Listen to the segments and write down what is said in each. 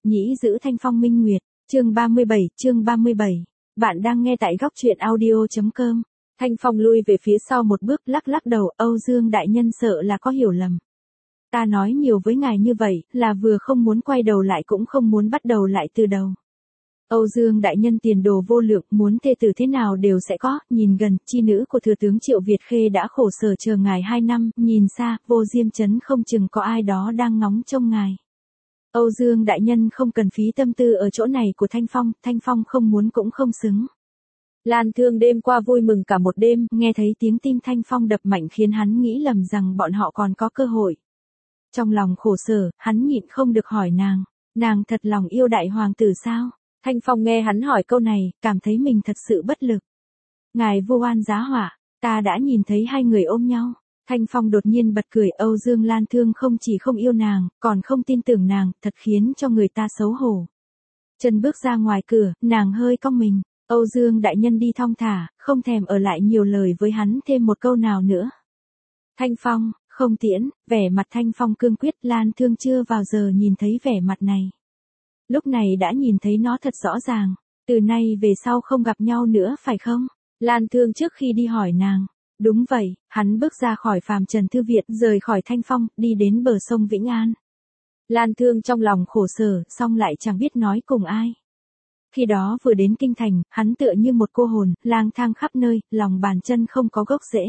Nhĩ giữ thanh phong minh nguyệt, chương 37. Bạn đang nghe tại góc truyện audio.com. Thanh Phong lui về phía sau một bước, lắc lắc đầu, Âu Dương đại nhân sợ là có hiểu lầm. Ta nói nhiều với ngài như vậy, là vừa không muốn quay đầu lại cũng không muốn bắt đầu lại từ đầu. Âu Dương đại nhân tiền đồ vô lượng, muốn thê tử thế nào đều sẽ có, nhìn gần, chi nữ của thừa tướng Triệu Việt Khê đã khổ sở chờ ngài 2 năm, nhìn xa, vô diêm trấn không chừng có ai đó đang ngóng trông ngài. Âu Dương đại nhân không cần phí tâm tư ở chỗ này của Thanh Phong không muốn cũng không xứng. Lan Thương đêm qua vui mừng cả một đêm, nghe thấy tiếng tim Thanh Phong đập mạnh khiến hắn nghĩ lầm rằng bọn họ còn có cơ hội. Trong lòng khổ sở, hắn nhịn không được hỏi nàng thật lòng yêu đại hoàng tử sao? Thanh Phong nghe hắn hỏi câu này, cảm thấy mình thật sự bất lực. Ngài vô oan giá họa, ta đã nhìn thấy hai người ôm nhau. Thanh Phong đột nhiên bật cười, Âu Dương Lan Thương không chỉ không yêu nàng, còn không tin tưởng nàng, thật khiến cho người ta xấu hổ. Chân bước ra ngoài cửa, nàng hơi cong mình, Âu Dương đại nhân đi thong thả, không thèm ở lại nhiều lời với hắn thêm một câu nào nữa. Thanh Phong, không tiễn, vẻ mặt Thanh Phong cương quyết, Lan Thương chưa bao giờ nhìn thấy vẻ mặt này. Lúc này đã nhìn thấy nó thật rõ ràng, từ nay về sau không gặp nhau nữa phải không? Lan Thương trước khi đi hỏi nàng. Đúng vậy, hắn bước ra khỏi Phàm Trần Thư Viện, rời khỏi Thanh Phong, đi đến bờ sông Vĩnh An. Lan Thương trong lòng khổ sở, song lại chẳng biết nói cùng ai. Khi đó vừa đến kinh thành, hắn tựa như một cô hồn, lang thang khắp nơi, lòng bàn chân không có gốc rễ.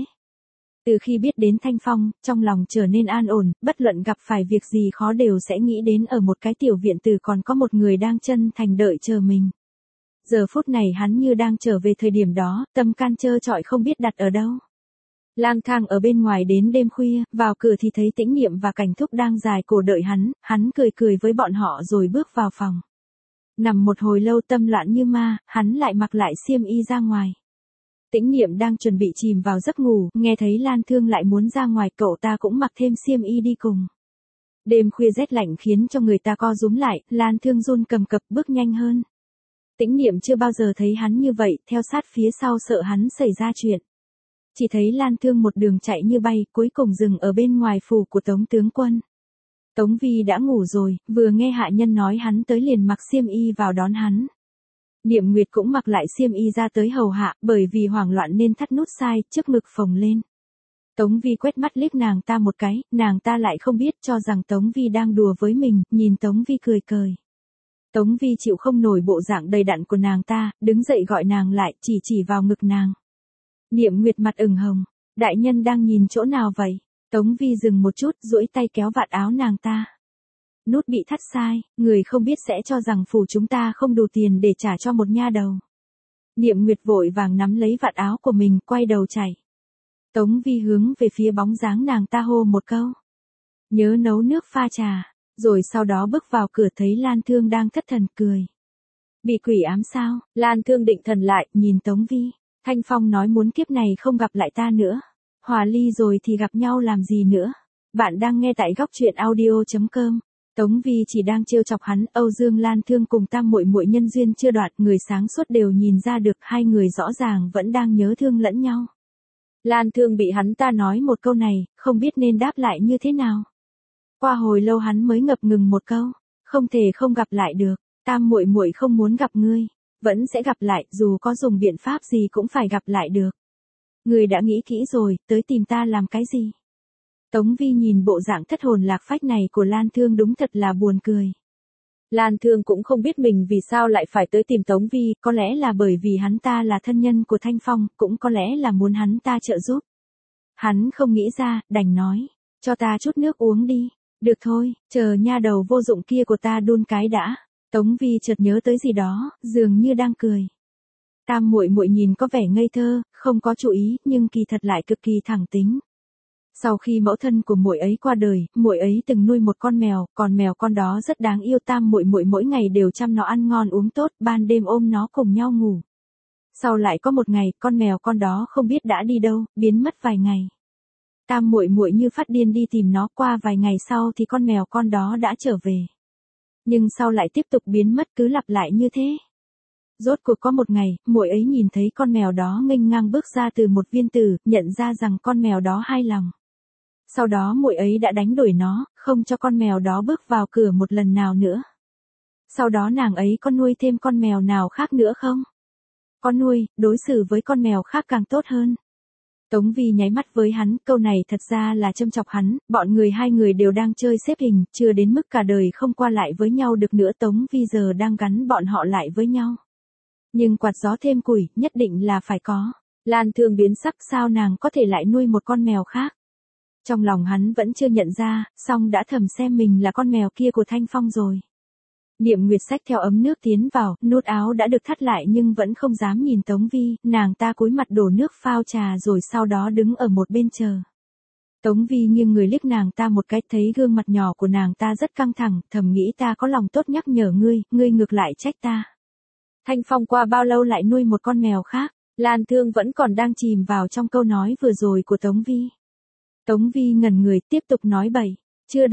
Từ khi biết đến Thanh Phong, trong lòng trở nên an ổn, bất luận gặp phải việc gì khó đều sẽ nghĩ đến ở một cái tiểu viện tử còn có một người đang chân thành đợi chờ mình. Giờ phút này hắn như đang trở về thời điểm đó, tâm can trơ trọi không biết đặt ở đâu. Lang thang ở bên ngoài đến đêm khuya, vào cửa thì thấy Tĩnh Niệm và Cảnh Thúc đang dài cổ đợi hắn cười với bọn họ rồi bước vào phòng. Nằm một hồi lâu tâm loạn như ma, hắn lại mặc lại xiêm y ra ngoài. Tĩnh Niệm đang chuẩn bị chìm vào giấc ngủ, nghe thấy Lan Thương lại muốn ra ngoài, cậu ta cũng mặc thêm xiêm y đi cùng. Đêm khuya rét lạnh khiến cho người ta co rúm lại, Lan Thương run cầm cập bước nhanh hơn. Tĩnh Niệm chưa bao giờ thấy hắn như vậy, theo sát phía sau sợ hắn xảy ra chuyện. Chỉ thấy Lan Thương một đường chạy như bay, cuối cùng dừng ở bên ngoài phủ của Tống tướng quân. Tống Vi đã ngủ rồi, vừa nghe hạ nhân nói hắn tới liền mặc xiêm y vào đón hắn. Niệm Nguyệt cũng mặc lại xiêm y ra tới hầu hạ, bởi vì hoảng loạn nên thắt nút sai, trước ngực phồng lên. Tống Vi quét mắt liếc nàng ta một cái, nàng ta lại không biết, cho rằng Tống Vi đang đùa với mình, nhìn Tống Vi cười cười. Tống Vi chịu không nổi bộ dạng đầy đặn của nàng ta, đứng dậy gọi nàng lại, chỉ vào ngực nàng. Niệm Nguyệt mặt ửng hồng, đại nhân đang nhìn chỗ nào vậy? Tống Vi dừng một chút, duỗi tay kéo vạt áo nàng ta. Nút bị thắt sai, người không biết sẽ cho rằng phủ chúng ta không đủ tiền để trả cho một nha đầu. Niệm Nguyệt vội vàng nắm lấy vạt áo của mình, quay đầu chạy. Tống Vi hướng về phía bóng dáng nàng ta hô một câu. Nhớ nấu nước pha trà, rồi sau đó bước vào cửa thấy Lan Thương đang thất thần cười. Bị quỷ ám sao? Lan Thương định thần lại, nhìn Tống Vi. Thanh Phong nói muốn kiếp này không gặp lại ta nữa. Hòa ly rồi thì gặp nhau làm gì nữa. Bạn đang nghe tại góc truyện audio.com. Tống Vi chỉ đang trêu chọc hắn, Âu Dương Lan Thương cùng Tam muội muội nhân duyên chưa đoạn, người sáng suốt đều nhìn ra được hai người rõ ràng vẫn đang nhớ thương lẫn nhau. Lan Thương bị hắn ta nói một câu này, không biết nên đáp lại như thế nào. Qua hồi lâu hắn mới ngập ngừng một câu, không thể không gặp lại được, Tam muội muội không muốn gặp ngươi, vẫn sẽ gặp lại, dù có dùng biện pháp gì cũng phải gặp lại được. Ngươi đã nghĩ kỹ rồi, tới tìm ta làm cái gì? Tống Vi nhìn bộ dạng thất hồn lạc phách này của Lan Thương đúng thật là buồn cười. Lan Thương cũng không biết mình vì sao lại phải tới tìm Tống Vi, có lẽ là bởi vì hắn ta là thân nhân của Thanh Phong, cũng có lẽ là muốn hắn ta trợ giúp. Hắn không nghĩ ra, đành nói, cho ta chút nước uống đi. Được thôi, chờ nha đầu vô dụng kia của ta đun cái đã. Tống Vi chợt nhớ tới gì đó, dường như đang cười. Tam muội muội nhìn có vẻ ngây thơ, không có chú ý, nhưng kỳ thật lại cực kỳ thẳng tính. Sau khi mẫu thân của muội ấy qua đời, muội ấy từng nuôi một con mèo, mèo con đó rất đáng yêu, Tam muội muội mỗi ngày đều chăm nó ăn ngon uống tốt, ban đêm ôm nó cùng nhau ngủ. Sau lại có một ngày, con mèo con đó không biết đã đi đâu, biến mất vài ngày. Tam muội muội như phát điên đi tìm nó, qua vài ngày sau thì con mèo con đó đã trở về. Nhưng sau lại tiếp tục biến mất, cứ lặp lại như thế. Rốt cuộc có một ngày, muội ấy nhìn thấy con mèo đó nghênh ngang bước ra từ một viên tử, nhận ra rằng con mèo đó hai lòng. Sau đó muội ấy đã đánh đuổi nó, không cho con mèo đó bước vào cửa một lần nào nữa. Sau đó nàng ấy có nuôi thêm con mèo nào khác nữa không? Có nuôi, đối xử với con mèo khác càng tốt hơn. Tống Vi nháy mắt với hắn, câu này thật ra là châm chọc hắn, bọn người hai người đều đang chơi xếp hình, chưa đến mức cả đời không qua lại với nhau được nữa. Tống Vi giờ đang gắn bọn họ lại với nhau. Nhưng quạt gió thêm củi, nhất định là phải có. Lan Thương biến sắc, sao nàng có thể lại nuôi một con mèo khác? Trong lòng hắn vẫn chưa nhận ra, song đã thầm xem mình là con mèo kia của Thanh Phong rồi. Niệm Nguyệt xách theo ấm nước tiến vào, nút áo đã được thắt lại nhưng vẫn không dám nhìn Tống Vi, nàng ta cúi mặt đổ nước phao trà rồi sau đó đứng ở một bên chờ. Tống Vi nghiêng người liếc nàng ta một cái, thấy gương mặt nhỏ của nàng ta rất căng thẳng, thầm nghĩ ta có lòng tốt nhắc nhở ngươi, ngươi ngược lại trách ta. Thanh Phong qua bao lâu lại nuôi một con mèo khác? Lan Thương vẫn còn đang chìm vào trong câu nói vừa rồi của Tống Vi. Tống Vi ngẩn người tiếp tục nói bậy. Chưa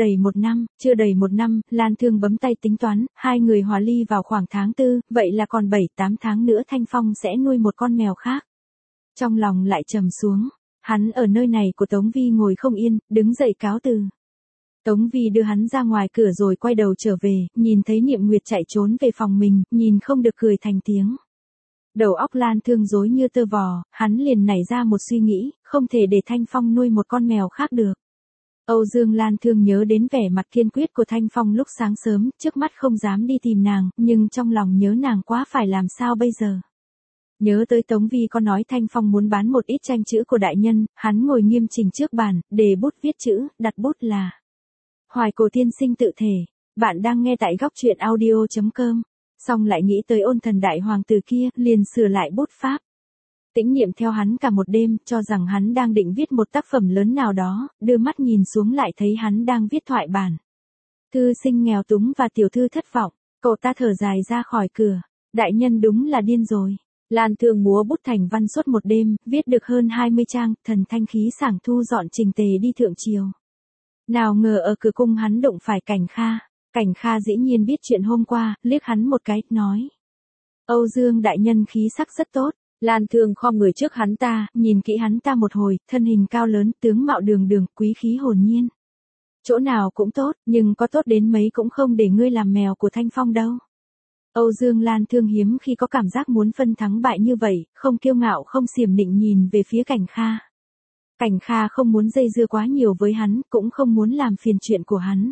đầy một năm, Lan Thương bấm tay tính toán, hai người hòa ly vào khoảng tháng 4, vậy là còn 7-8 tháng nữa Thanh Phong sẽ nuôi một con mèo khác. Trong lòng lại trầm xuống, hắn ở nơi này của Tống Vi ngồi không yên, đứng dậy cáo từ. Tống Vi đưa hắn ra ngoài cửa rồi quay đầu trở về, nhìn thấy Niệm Nguyệt chạy trốn về phòng mình, nhìn không được cười thành tiếng. Đầu óc Lan Thương rối như tơ vò, hắn liền nảy ra một suy nghĩ, không thể để Thanh Phong nuôi một con mèo khác được. Âu Dương Lan Thương nhớ đến vẻ mặt kiên quyết của Thanh Phong lúc sáng sớm, trước mắt không dám đi tìm nàng, nhưng trong lòng nhớ nàng quá, phải làm sao bây giờ. Nhớ tới Tống Vi có nói Thanh Phong muốn bán một ít tranh chữ của đại nhân, hắn ngồi nghiêm chỉnh trước bàn, đề bút viết chữ, đặt bút là Hoài Cổ tiên sinh tự thể. Bạn đang nghe tại góc truyện audio.com. Xong lại nghĩ tới Ôn Thần đại hoàng tử kia, liền sửa lại bút pháp. Tĩnh Niệm theo hắn cả một đêm, cho rằng hắn đang định viết một tác phẩm lớn nào đó, đưa mắt nhìn xuống lại thấy hắn đang viết thoại bản. Thư sinh nghèo túng và tiểu thư thất vọng, cậu ta thở dài ra khỏi cửa. Đại nhân đúng là điên rồi. Lan Thương múa bút thành văn suốt một đêm, viết được hơn 20 trang, thần thanh khí sảng thu dọn trình tề đi thượng triều. Nào ngờ ở cửa cung hắn đụng phải Cảnh Kha. Cảnh Kha dĩ nhiên biết chuyện hôm qua, liếc hắn một cái, nói. Âu Dương đại nhân khí sắc rất tốt. Lan Thương khom người trước hắn ta, nhìn kỹ hắn ta một hồi, thân hình cao lớn, tướng mạo đường đường, quý khí hồn nhiên. Chỗ nào cũng tốt, nhưng có tốt đến mấy cũng không để ngươi làm mèo của Thanh Phong đâu. Âu Dương Lan Thương hiếm khi có cảm giác muốn phân thắng bại như vậy, không kiêu ngạo không xiểm nịnh nhìn về phía Cảnh Kha. Cảnh Kha không muốn dây dưa quá nhiều với hắn, cũng không muốn làm phiền chuyện của hắn.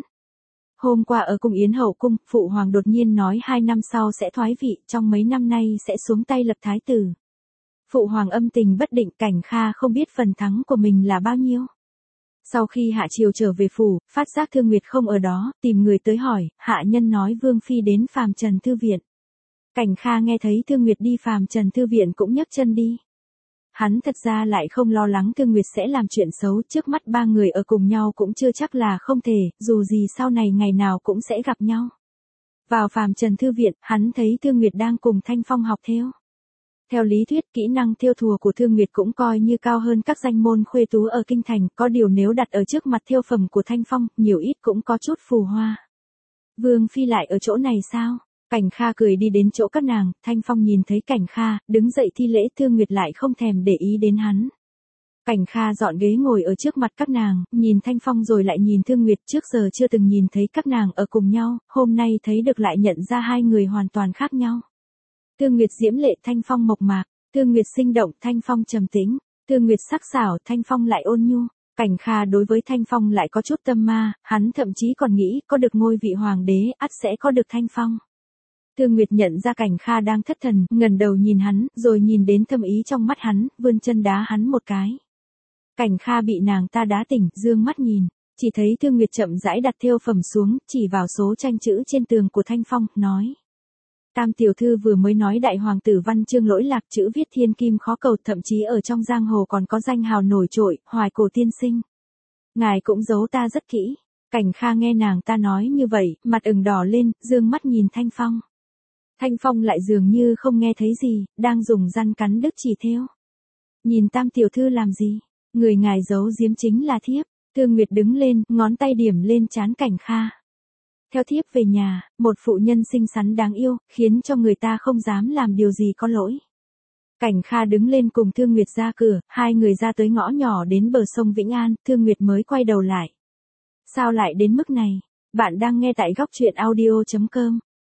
Hôm qua ở cung Yến Hậu Cung, Phụ Hoàng đột nhiên nói 2 năm sau sẽ thoái vị, trong mấy năm nay sẽ xuống tay lập thái tử. Phụ Hoàng âm tình bất định, Cảnh Kha không biết phần thắng của mình là bao nhiêu. Sau khi hạ triều trở về phủ, phát giác Thương Nguyệt không ở đó, tìm người tới hỏi, hạ nhân nói Vương Phi đến Phàm Trần Thư Viện. Cảnh Kha nghe thấy Thương Nguyệt đi Phàm Trần Thư Viện cũng nhấc chân đi. Hắn thật ra lại không lo lắng Thương Nguyệt sẽ làm chuyện xấu, trước mắt ba người ở cùng nhau cũng chưa chắc là không thể, dù gì sau này ngày nào cũng sẽ gặp nhau. Vào Phàm Trần Thư Viện, hắn thấy Thương Nguyệt đang cùng Thanh Phong học thêu. Theo lý thuyết, kỹ năng thêu thùa của Thương Nguyệt cũng coi như cao hơn các danh môn khuê tú ở kinh thành, có điều nếu đặt ở trước mặt thêu phẩm của Thanh Phong, nhiều ít cũng có chút phù hoa. Vương Phi lại ở chỗ này sao? Cảnh Kha cười đi đến chỗ các nàng, Thanh Phong nhìn thấy Cảnh Kha, đứng dậy thi lễ, Thương Nguyệt lại không thèm để ý đến hắn. Cảnh Kha dọn ghế ngồi ở trước mặt các nàng, nhìn Thanh Phong rồi lại nhìn Thương Nguyệt, trước giờ chưa từng nhìn thấy các nàng ở cùng nhau, hôm nay thấy được lại nhận ra hai người hoàn toàn khác nhau. Thương Nguyệt diễm lệ, Thanh Phong mộc mạc. Thương Nguyệt sinh động, Thanh Phong trầm tĩnh. Thương Nguyệt sắc sảo, Thanh Phong lại ôn nhu. Cảnh Kha đối với Thanh Phong lại có chút tâm ma, hắn thậm chí còn nghĩ có được ngôi vị hoàng đế, ắt sẽ có được Thanh Phong. Thương Nguyệt nhận ra Cảnh Kha đang thất thần, ngẩng đầu nhìn hắn, rồi nhìn đến thâm ý trong mắt hắn, vươn chân đá hắn một cái. Cảnh Kha bị nàng ta đá tỉnh, dương mắt nhìn, chỉ thấy Thương Nguyệt chậm rãi đặt thêu phẩm xuống, chỉ vào số tranh chữ trên tường của Thanh Phong, nói. Tam tiểu thư vừa mới nói đại hoàng tử văn chương lỗi lạc, chữ viết thiên kim khó cầu, thậm chí ở trong giang hồ còn có danh hào nổi trội, Hoài Cổ tiên sinh. Ngài cũng giấu ta rất kỹ. Cảnh Kha nghe nàng ta nói như vậy, mặt ửng đỏ lên, dương mắt nhìn Thanh Phong. Thanh Phong lại dường như không nghe thấy gì, đang dùng răn cắn đứt chỉ thêu. Nhìn Tam tiểu thư làm gì? Người ngài giấu giếm chính là thiếp. Thương Nguyệt đứng lên, ngón tay điểm lên trán Cảnh Kha. Theo thiếp về nhà, một phụ nhân xinh xắn đáng yêu, khiến cho người ta không dám làm điều gì có lỗi. Cảnh Kha đứng lên cùng Thương Nguyệt ra cửa, hai người ra tới ngõ nhỏ đến bờ sông Vĩnh An, Thương Nguyệt mới quay đầu lại. Sao lại đến mức này? Bạn đang nghe tại góc truyện audio.com.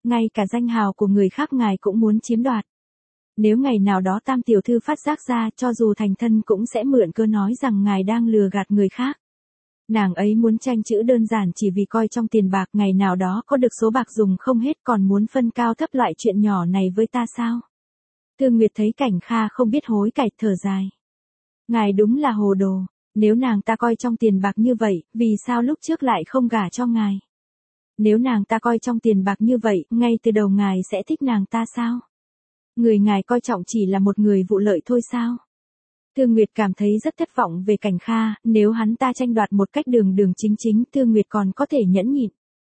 Ngay cả danh hào của người khác ngài cũng muốn chiếm đoạt. Nếu ngày nào đó Tam tiểu thư phát giác ra, cho dù thành thân cũng sẽ mượn cơ nói rằng ngài đang lừa gạt người khác. Nàng ấy muốn tranh chữ đơn giản chỉ vì coi trong tiền bạc ngày nào đó có được số bạc dùng không hết, còn muốn phân cao thấp loại chuyện nhỏ này với ta sao? Thương Nguyệt thấy Cảnh Kha không biết hối cải, thở dài. Ngài đúng là hồ đồ, nếu nàng ta coi trong tiền bạc như vậy, vì sao lúc trước lại không gả cho ngài? Nếu nàng ta coi trong tiền bạc như vậy, ngay từ đầu ngài sẽ thích nàng ta sao? Người ngài coi trọng chỉ là một người vụ lợi thôi sao? Thương Nguyệt cảm thấy rất thất vọng về Cảnh Kha, nếu hắn ta tranh đoạt một cách đường đường chính chính, Thương Nguyệt còn có thể nhẫn nhịn.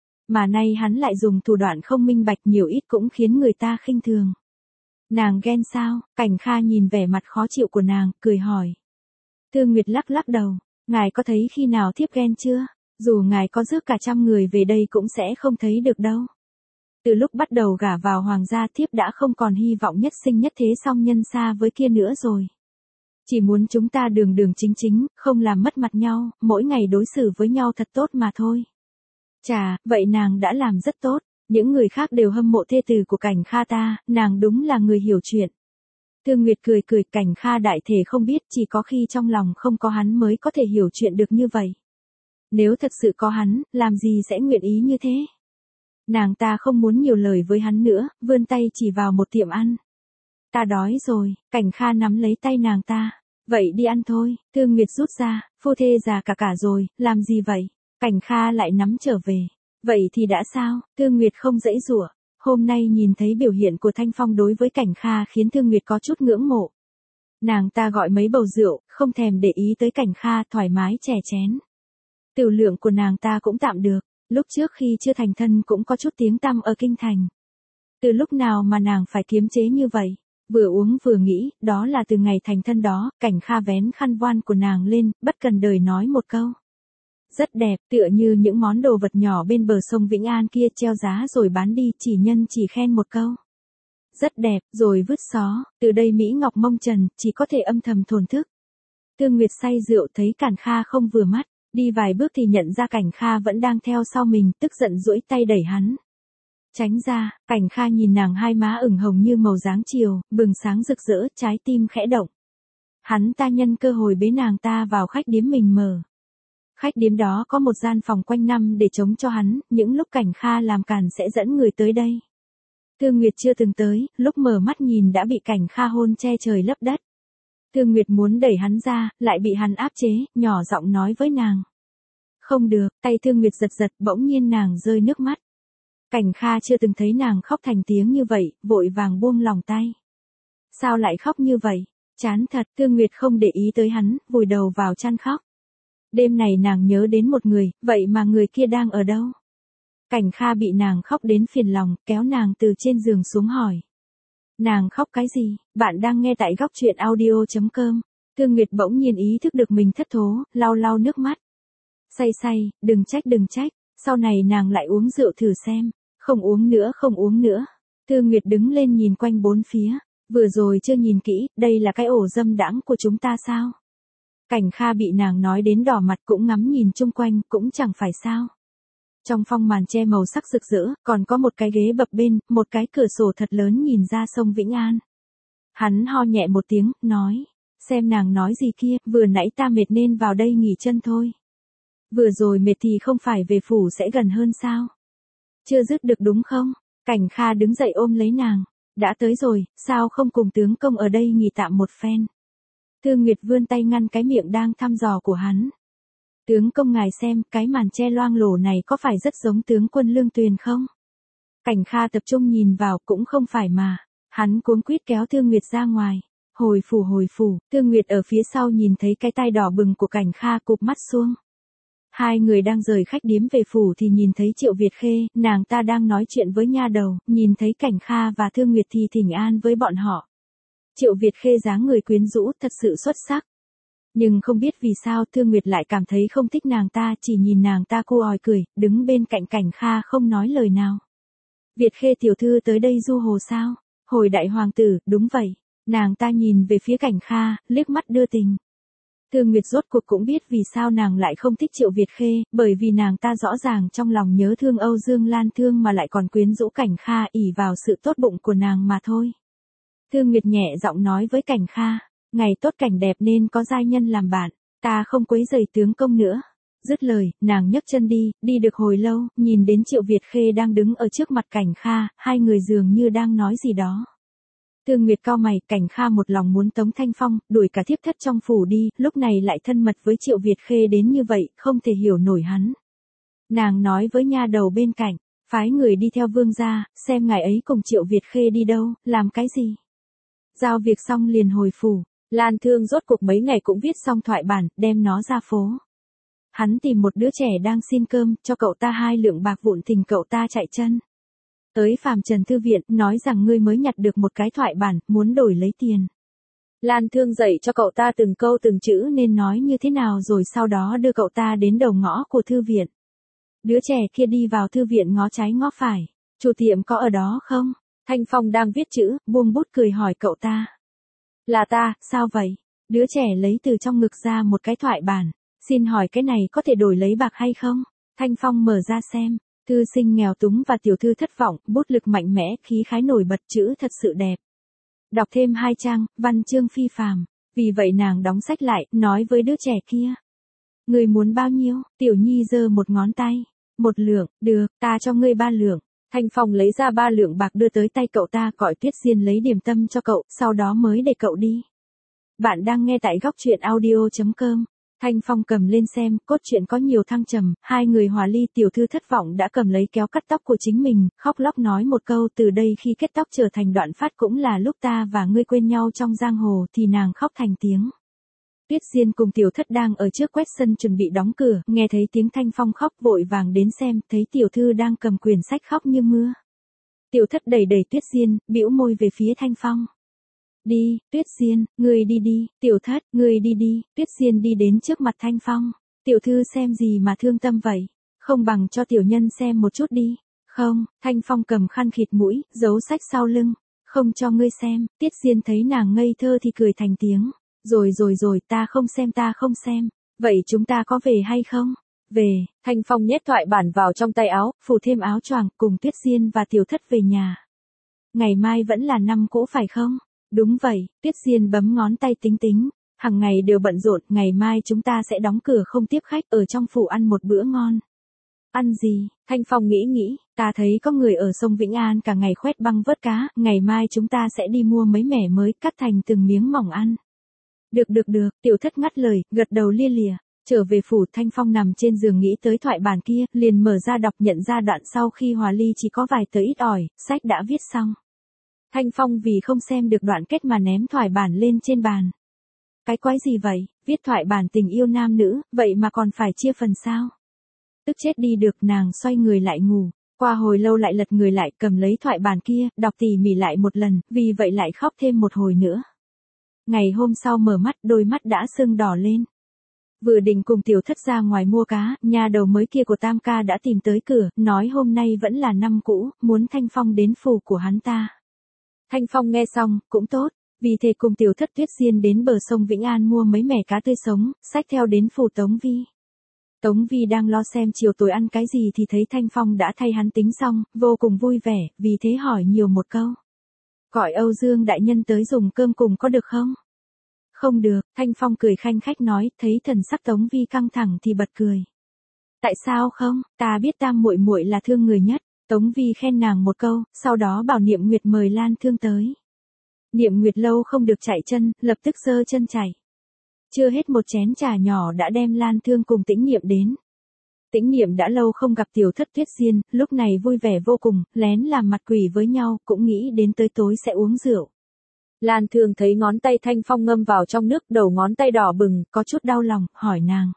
Mà nay hắn lại dùng thủ đoạn không minh bạch, nhiều ít cũng khiến người ta khinh thường. Nàng ghen sao? Cảnh Kha nhìn vẻ mặt khó chịu của nàng, cười hỏi. Thương Nguyệt lắc lắc đầu, ngài có thấy khi nào thiếp ghen chưa? Dù ngài có rước cả trăm người về đây cũng sẽ không thấy được đâu. Từ lúc bắt đầu gả vào hoàng gia, thiếp đã không còn hy vọng nhất sinh nhất thế song nhân xa với kia nữa rồi. Chỉ muốn chúng ta đường đường chính chính, không làm mất mặt nhau, mỗi ngày đối xử với nhau thật tốt mà thôi. Chà, vậy nàng đã làm rất tốt, những người khác đều hâm mộ thê tử của Cảnh Kha ta, nàng đúng là người hiểu chuyện. Thương Nguyệt cười cười, Cảnh Kha đại thể không biết, chỉ có khi trong lòng không có hắn mới có thể hiểu chuyện được như vậy. Nếu thật sự có hắn, làm gì sẽ nguyện ý như thế? Nàng ta không muốn nhiều lời với hắn nữa, vươn tay chỉ vào một tiệm ăn. Ta đói rồi, Cảnh Kha nắm lấy tay nàng ta. Vậy đi ăn thôi, Thương Nguyệt rút ra, phu thê già cả rồi, làm gì vậy? Cảnh Kha lại nắm trở về. Vậy thì đã sao? Thương Nguyệt không dãy dụa. Hôm nay nhìn thấy biểu hiện của Thanh Phong đối với Cảnh Kha khiến Thương Nguyệt có chút ngưỡng mộ. Nàng ta gọi mấy bầu rượu, không thèm để ý tới Cảnh Kha, thoải mái chè chén. Tiểu lượng của nàng ta cũng tạm được, lúc trước khi chưa thành thân cũng có chút tiếng tăm ở kinh thành. Từ lúc nào mà nàng phải kiềm chế như vậy? Vừa uống vừa nghĩ, đó là từ ngày thành thân đó, Cảnh Kha vén khăn voan của nàng lên, bất cần đời nói một câu. Rất đẹp, tựa như những món đồ vật nhỏ bên bờ sông Vĩnh An kia, treo giá rồi bán đi, chỉ nhân chỉ khen một câu. Rất đẹp, rồi vứt xó, từ đây Mỹ Ngọc mông trần, chỉ có thể âm thầm thổn thức. Thương Nguyệt say rượu thấy Cảnh Kha không vừa mắt, đi vài bước thì nhận ra Cảnh Kha vẫn đang theo sau mình, tức giận duỗi tay đẩy hắn. Tránh ra, Cảnh Kha nhìn nàng, hai má ửng hồng như màu dáng chiều, bừng sáng rực rỡ, trái tim khẽ động. Hắn ta nhân cơ hội bế nàng ta vào khách điếm mình mở. Khách điếm đó có một gian phòng quanh năm để trống cho hắn, những lúc Cảnh Kha làm càn sẽ dẫn người tới đây. Thương Nguyệt chưa từng tới, lúc mở mắt nhìn đã bị Cảnh Kha hôn che trời lấp đất. Thương Nguyệt muốn đẩy hắn ra, lại bị hắn áp chế, nhỏ giọng nói với nàng. Không được, tay Thương Nguyệt giật giật, bỗng nhiên nàng rơi nước mắt. Cảnh Kha chưa từng thấy nàng khóc thành tiếng như vậy, vội vàng buông lòng tay. Sao lại khóc như vậy? Chán thật, Thương Nguyệt không để ý tới hắn, vùi đầu vào chăn khóc. Đêm này nàng nhớ đến một người, vậy mà người kia đang ở đâu? Cảnh Kha bị nàng khóc đến phiền lòng, kéo nàng từ trên giường xuống hỏi. Nàng khóc cái gì? Bạn đang nghe tại góc truyện audio.com. Thương Nguyệt bỗng nhiên ý thức được mình thất thố, lau lau nước mắt. Say, đừng trách, sau này nàng lại uống rượu thử xem. Không uống nữa. Thương Nguyệt đứng lên nhìn quanh bốn phía. Vừa rồi chưa nhìn kỹ, đây là cái ổ dâm đãng của chúng ta sao? Cảnh Kha bị nàng nói đến đỏ mặt, cũng ngắm nhìn chung quanh, cũng chẳng phải sao. Trong phong màn che màu sắc rực rỡ, còn có một cái ghế bập bên, một cái cửa sổ thật lớn nhìn ra sông Vĩnh An. Hắn ho nhẹ một tiếng, nói. Xem nàng nói gì kia, vừa nãy ta mệt nên vào đây nghỉ chân thôi. Vừa rồi mệt thì không phải về phủ sẽ gần hơn sao? Chưa dứt được đúng không? Cảnh Kha đứng dậy ôm lấy nàng. Đã tới rồi, sao không cùng tướng công ở đây nghỉ tạm một phen? Thương Nguyệt vươn tay ngăn cái miệng đang thăm dò của hắn. Tướng công ngài xem, cái màn che loang lổ này có phải rất giống tướng quân Lương Tuyền không? Cảnh Kha tập trung nhìn vào, cũng không phải mà. Hắn cuống quýt kéo Thương Nguyệt ra ngoài. Hồi phủ, Thương Nguyệt ở phía sau nhìn thấy cái tai đỏ bừng của Cảnh Kha, cụp mắt xuống. Hai người đang rời khách điếm về phủ thì nhìn thấy Triệu Việt Khê, nàng ta đang nói chuyện với nha đầu, nhìn thấy Cảnh Kha và Thương Nguyệt thì thỉnh an với bọn họ. Triệu Việt Khê dáng người quyến rũ, thật sự xuất sắc. Nhưng không biết vì sao Thương Nguyệt lại cảm thấy không thích nàng ta, chỉ nhìn nàng ta cu òi cười, đứng bên cạnh Cảnh Kha không nói lời nào. Việt Khê tiểu thư tới đây du hồ sao? Hồi đại hoàng tử, đúng vậy. Nàng ta nhìn về phía Cảnh Kha, liếc mắt đưa tình. Thương Nguyệt rốt cuộc cũng biết vì sao nàng lại không thích Triệu Việt Khê, bởi vì nàng ta rõ ràng trong lòng nhớ thương Âu Dương Lan Thương mà lại còn quyến rũ Cảnh Kha ỷ vào sự tốt bụng của nàng mà thôi. Thương Nguyệt nhẹ giọng nói với Cảnh Kha, ngày tốt cảnh đẹp nên có giai nhân làm bạn, ta không quấy rầy tướng công nữa. Dứt lời, nàng nhấc chân đi được hồi lâu, nhìn đến Triệu Việt Khê đang đứng ở trước mặt Cảnh Kha, hai người dường như đang nói gì đó. Thương Nguyệt cau mày, Cảnh Kha một lòng muốn Tống Thanh Phong, đuổi cả thiếp thất trong phủ đi, lúc này lại thân mật với Triệu Việt Khê đến như vậy, không thể hiểu nổi hắn. Nàng nói với nha đầu bên cạnh, phái người đi theo vương gia, xem ngài ấy cùng Triệu Việt Khê đi đâu, làm cái gì. Giao việc xong liền hồi phủ, Lan Thương rốt cuộc mấy ngày cũng viết xong thoại bản, đem nó ra phố. Hắn tìm một đứa trẻ đang xin cơm, cho cậu ta 2 lượng bạc vụn thỉnh cậu ta chạy chân. Tới Phàm Trần Thư Viện, nói rằng ngươi mới nhặt được một cái thoại bản, muốn đổi lấy tiền. Lan Thương dạy cho cậu ta từng câu từng chữ nên nói như thế nào rồi sau đó đưa cậu ta đến đầu ngõ của thư viện. Đứa trẻ kia đi vào thư viện ngó trái ngó phải. Chủ tiệm có ở đó không? Thanh Phong đang viết chữ, buông bút cười hỏi cậu ta. Là ta, sao vậy? Đứa trẻ lấy từ trong ngực ra một cái thoại bản. Xin hỏi cái này có thể đổi lấy bạc hay không? Thanh Phong mở ra xem. Thư sinh nghèo túng và tiểu thư thất vọng, bút lực mạnh mẽ, khí khái nổi bật, chữ thật sự đẹp. Đọc thêm 2 trang, văn chương phi phàm. Vì vậy nàng đóng sách lại, nói với đứa trẻ kia. Người muốn bao nhiêu? Tiểu nhi giơ một ngón tay. 1 lượng, được, ta cho ngươi 3 lượng. Thanh Phong lấy ra 3 lượng bạc đưa tới tay cậu ta, gọi Tuyết Diên lấy điểm tâm cho cậu, sau đó mới để cậu đi. Bạn đang nghe tại góc truyện audio.com. Thanh Phong cầm lên xem, cốt truyện có nhiều thăng trầm, hai người hòa ly, tiểu thư thất vọng đã cầm lấy kéo cắt tóc của chính mình, khóc lóc nói một câu, từ đây khi kết tóc trở thành đoạn phát cũng là lúc ta và ngươi quên nhau trong giang hồ, thì nàng khóc thành tiếng. Tuyết Diên cùng tiểu thất đang ở trước quét sân chuẩn bị đóng cửa, nghe thấy tiếng Thanh Phong khóc vội vàng đến xem, thấy tiểu thư đang cầm quyển sách khóc như mưa. Tiểu thất đẩy Tuyết Diên, bĩu môi về phía Thanh Phong. Đi, Tuyết Diên, ngươi đi đi, tiểu thất, ngươi đi đi, Tuyết Diên đi đến trước mặt Thanh Phong. Tiểu thư xem gì mà thương tâm vậy, không bằng cho tiểu nhân xem một chút đi. Không, Thanh Phong cầm khăn khịt mũi, giấu sách sau lưng. Không cho ngươi xem, Tuyết Diên thấy nàng ngây thơ thì cười thành tiếng. Rồi, ta không xem. Vậy chúng ta có về hay không? Về, Thanh Phong nhét thoại bản vào trong tay áo, phủ thêm áo choàng, cùng Tuyết Diên và tiểu thất về nhà. Ngày mai vẫn là năm cũ phải không? Đúng vậy, Tuyết Diên bấm ngón tay tính. Hằng ngày đều bận rộn, ngày mai chúng ta sẽ đóng cửa không tiếp khách, ở trong phủ ăn một bữa ngon. Ăn gì? Thanh Phong nghĩ, ta thấy có người ở sông Vĩnh An cả ngày khoét băng vớt cá, ngày mai chúng ta sẽ đi mua mấy mẻ mới, cắt thành từng miếng mỏng ăn. Được, tiểu thất ngắt lời, gật đầu lia lịa. Trở về phủ, Thanh Phong nằm trên giường nghĩ tới thoại bản kia, liền mở ra đọc, nhận ra đoạn sau khi hòa ly chỉ có vài tờ ít ỏi, sách đã viết xong. Thanh Phong vì không xem được đoạn kết mà ném thoại bản lên trên bàn. Cái quái gì vậy, viết thoại bản tình yêu nam nữ, vậy mà còn phải chia phần sao? Tức chết đi được, nàng xoay người lại ngủ. Qua hồi lâu lại lật người lại, cầm lấy thoại bản kia, đọc tỉ mỉ lại một lần, vì vậy lại khóc thêm một hồi nữa. Ngày hôm sau mở mắt, đôi mắt đã sưng đỏ lên. Vừa định cùng tiểu thất ra ngoài mua cá, nhà đầu mới kia của Tam ca đã tìm tới cửa, nói hôm nay vẫn là năm cũ, muốn Thanh Phong đến phủ của hắn ta. Thanh Phong nghe xong, cũng tốt, vì thế cùng tiểu thất Tuyết Diên đến bờ sông Vĩnh An mua mấy mẻ cá tươi sống, xách theo đến phủ Tống Vi. Tống Vi đang lo xem chiều tối ăn cái gì thì thấy Thanh Phong đã thay hắn tính xong, vô cùng vui vẻ, vì thế hỏi nhiều một câu. Gọi Âu Dương đại nhân tới dùng cơm cùng có được không? Không được, Thanh Phong cười khanh khách nói, thấy thần sắc Tống Vi căng thẳng thì bật cười. Tại sao không, ta biết Tam muội muội là thương người nhất. Tống Vi khen nàng một câu, sau đó bảo Niệm Nguyệt mời Lan Thương tới. Niệm Nguyệt lâu không được chạy chân, lập tức giơ chân chạy. Chưa hết một chén trà nhỏ đã đem Lan Thương cùng Tĩnh Niệm đến. Tĩnh Niệm đã lâu không gặp tiểu thất Tuyết Diên, lúc này vui vẻ vô cùng, lén làm mặt quỷ với nhau, cũng nghĩ đến tới tối sẽ uống rượu. Lan Thương thấy ngón tay Thanh Phong ngâm vào trong nước, đầu ngón tay đỏ bừng, có chút đau lòng, hỏi nàng.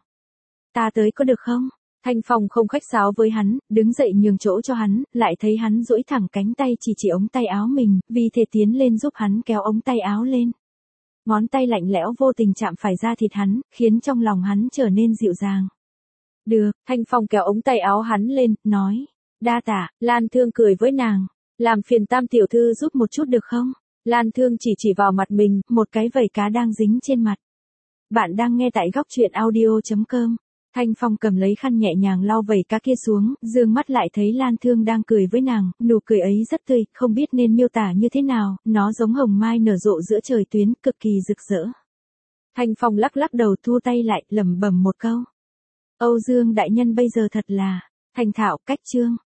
Ta tới có được không? Thanh Phong không khách sáo với hắn, đứng dậy nhường chỗ cho hắn, lại thấy hắn duỗi thẳng cánh tay chỉ ống tay áo mình, vì thế tiến lên giúp hắn kéo ống tay áo lên. Ngón tay lạnh lẽo vô tình chạm phải da thịt hắn, khiến trong lòng hắn trở nên dịu dàng. Được, Thanh Phong kéo ống tay áo hắn lên, nói. Đa tạ, Lan Thương cười với nàng. Làm phiền Tam tiểu thư giúp một chút được không? Lan Thương chỉ vào mặt mình, một cái vẩy cá đang dính trên mặt. Bạn đang nghe tại góc chuyện audio.com. Thanh Phong cầm lấy khăn nhẹ nhàng lau vẩy cá kia xuống, dương mắt lại thấy Lan Thương đang cười với nàng, nụ cười ấy rất tươi, không biết nên miêu tả như thế nào, nó giống hồng mai nở rộ giữa trời tuyến, cực kỳ rực rỡ. Thanh Phong lắc lắc đầu thu tay lại, lẩm bẩm một câu. Âu Dương đại nhân bây giờ thật là thành thạo cách chương.